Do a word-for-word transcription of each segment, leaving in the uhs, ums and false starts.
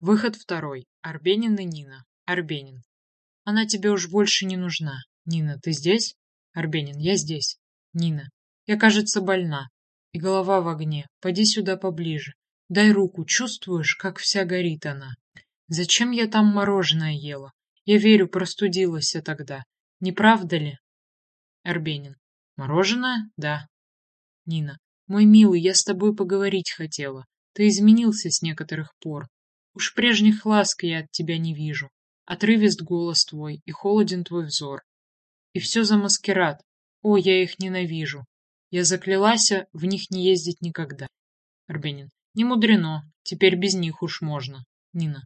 Выход второй. Арбенин и Нина. Арбенин. Она тебе уж больше не нужна. Нина, ты здесь? Арбенин, я здесь. Нина, я, кажется, больна. И голова в огне. Поди сюда поближе. Дай руку, чувствуешь, как вся горит она? Зачем я там мороженое ела? Я верю, простудилась я тогда. Не правда ли? Арбенин. Мороженое? Да. Нина. Мой милый, я с тобой поговорить хотела. Ты изменился с некоторых пор. Уж прежних ласк я от тебя не вижу. Отрывист голос твой и холоден твой взор. И все за маскарад. О, я их ненавижу. Я заклялась в них не ездить никогда. Арбенин. Не мудрено. Теперь без них уж можно. Нина.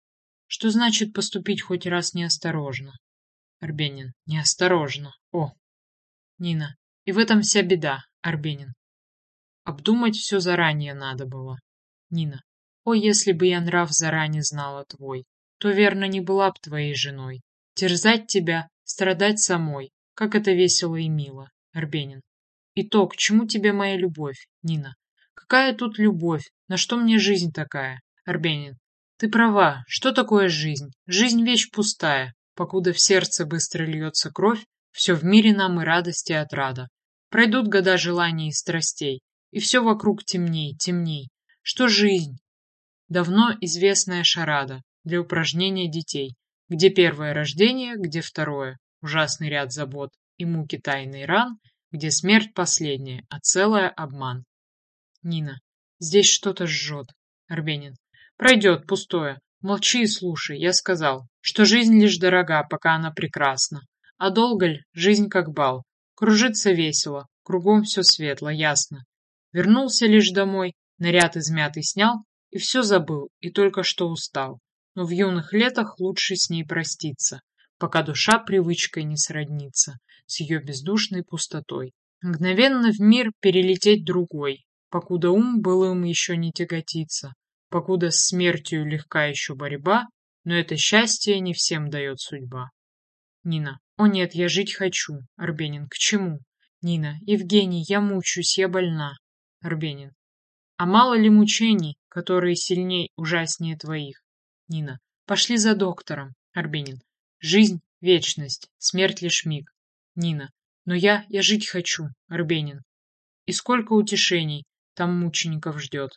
Что значит поступить хоть раз неосторожно? Арбенин. Неосторожно. О. Нина. И в этом вся беда, Арбенин. Обдумать все заранее надо было. Нина. О, если бы я нрав заранее знала твой, то, верно, не была б твоей женой. Терзать тебя, страдать самой, как это весело и мило. Арбенин. И то, к чему тебе моя любовь, Нина? Какая тут любовь? На что мне жизнь такая? Арбенин. Ты права, что такое жизнь? Жизнь вещь пустая. Покуда в сердце быстро льется кровь, все в мире нам и радости отрада. Пройдут года желаний и страстей, и все вокруг темней, темней. Что жизнь? Давно известная шарада для упражнения детей, где первое рождение, где второе, ужасный ряд забот и муки тайный ран, где смерть последняя, а целая обман. Нина. Здесь что-то жжет. Арбенин. Пройдет, пустое. Молчи и слушай, я сказал, что жизнь лишь дорога, пока она прекрасна. А долго ль, жизнь как бал. Кружится весело, кругом все светло, ясно. Вернулся лишь домой, наряд измятый снял, и все забыл, и только что устал. Но в юных летах лучше с ней проститься, пока душа привычкой не сроднится с ее бездушной пустотой. Мгновенно в мир перелететь другой, покуда ум былым еще не тяготится, покуда с смертью легка еще борьба, но это счастье не всем дает судьба. Нина. О нет, я жить хочу. Арбенин. К чему? Нина. Евгений, я мучаюсь, я больна. Арбенин. А мало ли мучений, которые сильней, ужаснее твоих? Нина. Пошли за доктором. Арбенин. Жизнь — вечность, смерть — лишь миг. Нина. Но я, я жить хочу. Арбенин. И сколько утешений там мучеников ждет.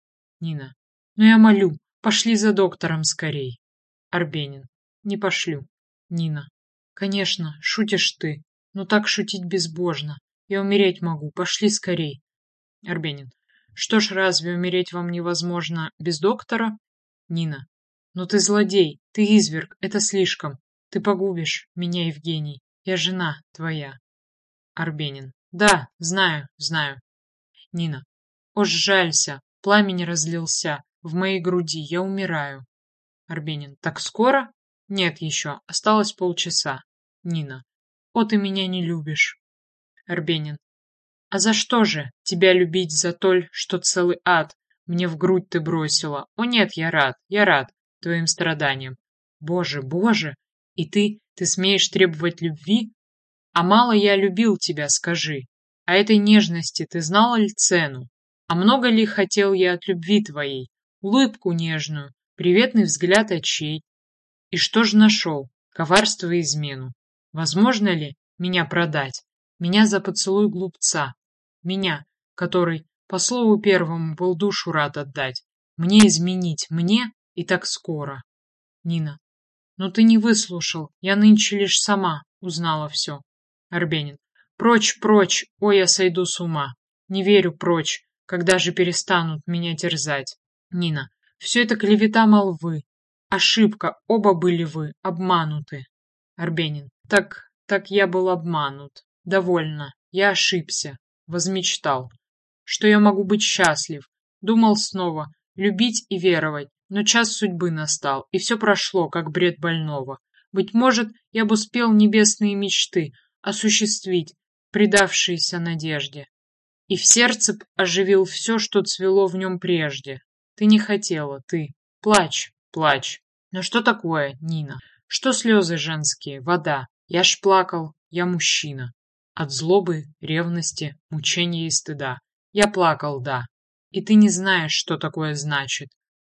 Нина. Но я молю, пошли за доктором скорей. Арбенин. Не пошлю. Нина. Конечно, шутишь ты, но так шутить безбожно. Я умереть могу, пошли скорей. Арбенин. Что ж, разве умереть вам невозможно без доктора? Нина. Но ты злодей, ты изверг, это слишком. Ты погубишь меня, Евгений. Я жена твоя. Арбенин. Да, знаю, знаю. Нина. О, сжалься, пламень разлился в моей груди, я умираю. Арбенин. Так скоро? Нет еще, осталось полчаса. Нина. О, ты меня не любишь. Арбенин. А за что же тебя любить за толь, что целый ад мне в грудь ты бросила? О нет, я рад, я рад твоим страданиям. Боже, Боже, и ты, ты смеешь требовать любви? А мало я любил тебя, скажи. А этой нежности ты знала ли цену? А много ли хотел я от любви твоей? Улыбку нежную, приветный взгляд очей. И что ж нашел? Коварство и измену. Возможно ли меня продать? Меня за поцелуй глупца. Меня, который, по слову первому, был душу рад отдать. Мне изменить, мне и так скоро. Нина. Но ты не выслушал, я нынче лишь сама узнала все. Арбенин. Прочь, прочь, ой, я сойду с ума. Не верю, прочь, когда же перестанут меня терзать. Нина. Все это клевета молвы. Ошибка, оба были вы, обмануты. Арбенин. Так, так я был обманут. Довольно, я ошибся, возмечтал, что я могу быть счастлив. Думал снова, любить и веровать, но час судьбы настал, и все прошло, как бред больного. Быть может, я бы успел небесные мечты осуществить, предавшиеся надежде. И в сердце б оживил все, что цвело в нем прежде. Ты не хотела, ты. Плачь, плачь. Но что такое, Нина? Что слезы женские, вода? Я ж плакал, я мужчина. От злобы, ревности, мучения и стыда. Я плакал, да. И ты не знаешь, что такое значит.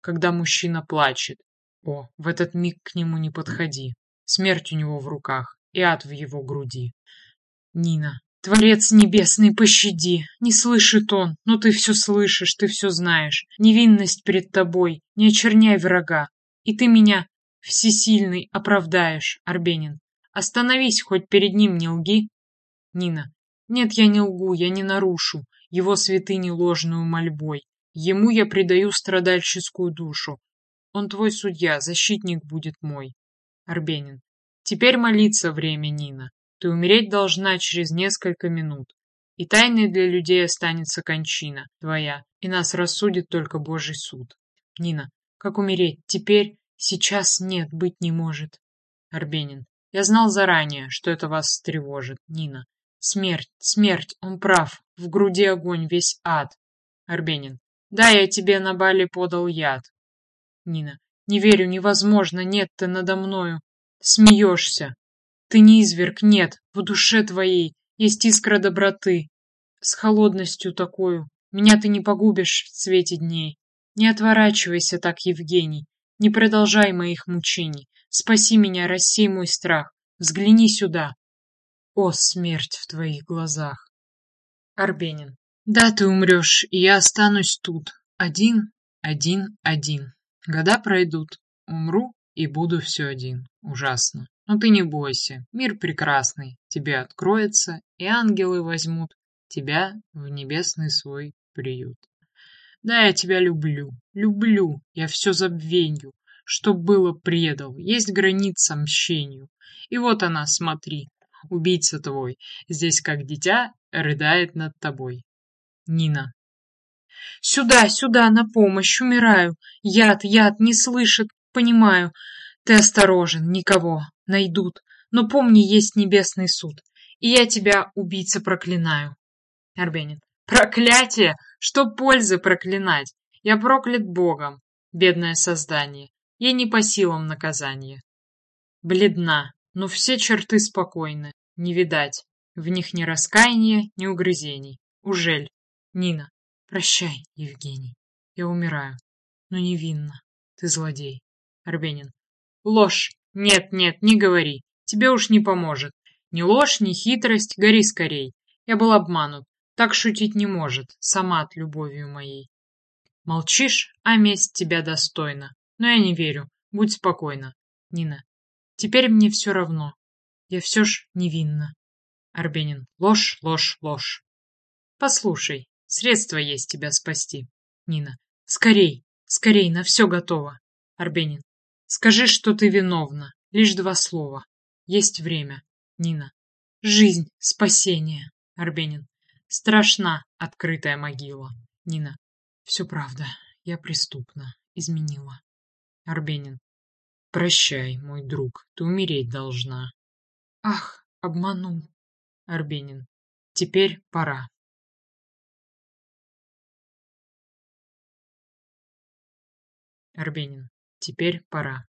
когда мужчина плачет. О, в этот миг к нему не подходи. Смерть у него в руках и ад в его груди. Нина. Творец небесный, пощади. Не слышит он, но ты все слышишь, ты все знаешь. Невинность пред тобой, не очерняй врага. И ты меня, всесильный, оправдаешь, Арбенин. Остановись, хоть перед ним не лги. Нина. Нет, я не лгу, я не нарушу его святыни ложную мольбой. Ему я предаю страдальческую душу. Он твой судья, защитник будет мой. Арбенин. Теперь молиться время, Нина. Ты умереть должна через несколько минут. И тайной для людей останется кончина твоя, и нас рассудит только Божий суд. Нина. Как умереть? Теперь? Сейчас? Нет, быть не может. Арбенин. Я знал заранее, что это вас встревожит, Нина. Смерть, смерть, он прав. В груди огонь, весь ад. Арбенин. Да, я тебе на бале подал яд. Нина. Не верю, невозможно, нет, ты надо мною. Смеешься. Ты не изверг, нет, в душе твоей есть искра доброты. С холодностью такою меня ты не погубишь в свете дней. Не отворачивайся так, Евгений, не продолжай моих мучений. Спаси меня, рассей мой страх, взгляни сюда. О, смерть в твоих глазах. Арбенин. Да, ты умрешь, и я останусь тут. Один, один, один. Года пройдут, умру и буду все один. Ужасно. Но ты не бойся, мир прекрасный тебе откроется, и ангелы возьмут тебя в небесный свой приют. Да, я тебя люблю, люблю, я все забвенью, что было предал, есть граница мщению. И вот она, смотри, убийца твой, здесь как дитя рыдает над тобой. Нина. Сюда, сюда, на помощь, умираю. Яд, яд, не слышит, понимаю. Ты осторожен, никого, найдут. Но помни, есть небесный суд. И я тебя, убийца, проклинаю. Арбенин. Проклятие? Что пользы проклинать? Я проклят Богом, бедное создание. Я не по силам наказания. Бледна, но все черты спокойны. Не видать. В них ни раскаяния, ни угрызений. Ужель? Нина. Прощай, Евгений. Я умираю, но невинно. Ты злодей. Арбенин. Ложь. Нет, нет, не говори. Тебе уж не поможет. Ни ложь, ни хитрость, гори скорей. Я был обманут. Так шутить не может, сама от любовью моей. Молчишь, а месть тебя достойна. Но я не верю. Будь спокойна. Нина. Теперь мне все равно. Я все ж невинна. Арбенин. Ложь, ложь, ложь. Послушай, средства есть тебя спасти. Нина. Скорей, скорей, на все готово. Арбенин. Скажи, что ты виновна. Лишь два слова. Есть время. Нина. Жизнь, спасение. Арбенин. Страшна открытая могила. Нина. Все правда. Я преступна. Изменила. Арбенин. Прощай, мой друг. Ты умереть должна. Ах, обманул. Арбенин. Теперь пора. Арбенин. Теперь пора.